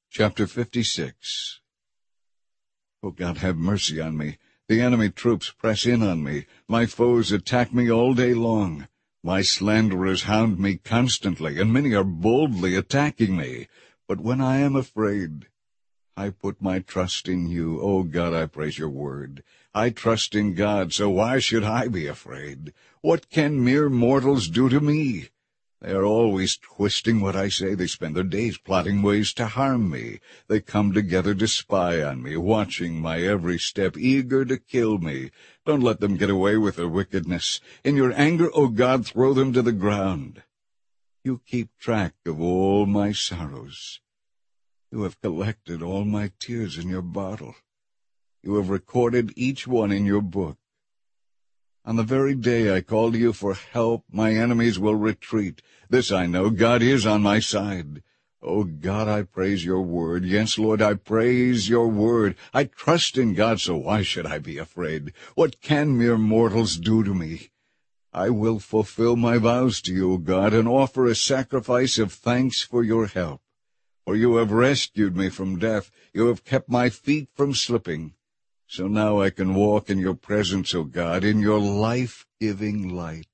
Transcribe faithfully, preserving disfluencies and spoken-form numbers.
Chapter fifty-six. O God, have mercy on me. The enemy troops press in on me. My foes attack me all day long. My slanderers hound me constantly, and many are boldly attacking me. But when I am afraid, I put my trust in you. O God, I praise your word. I trust in God, so why should I be afraid? What can mere mortals do to me? They are always twisting what I say. They spend their days plotting ways to harm me. They come together to spy on me, watching my every step, eager to kill me. Don't let them get away with their wickedness. In your anger, O God, throw them to the ground. You keep track of all my sorrows. You have collected all my tears in your bottle. You have recorded each one in your book. On the very day I call to you for help, my enemies will retreat. This I know, God is on my side. O God, I praise your word. Yes, Lord, I praise your word. I trust in God, so why should I be afraid? What can mere mortals do to me? I will fulfill my vows to you, O God, and offer a sacrifice of thanks for your help. For you have rescued me from death. You have kept my feet from slipping. So now I can walk in your presence, O God, in your life-giving light.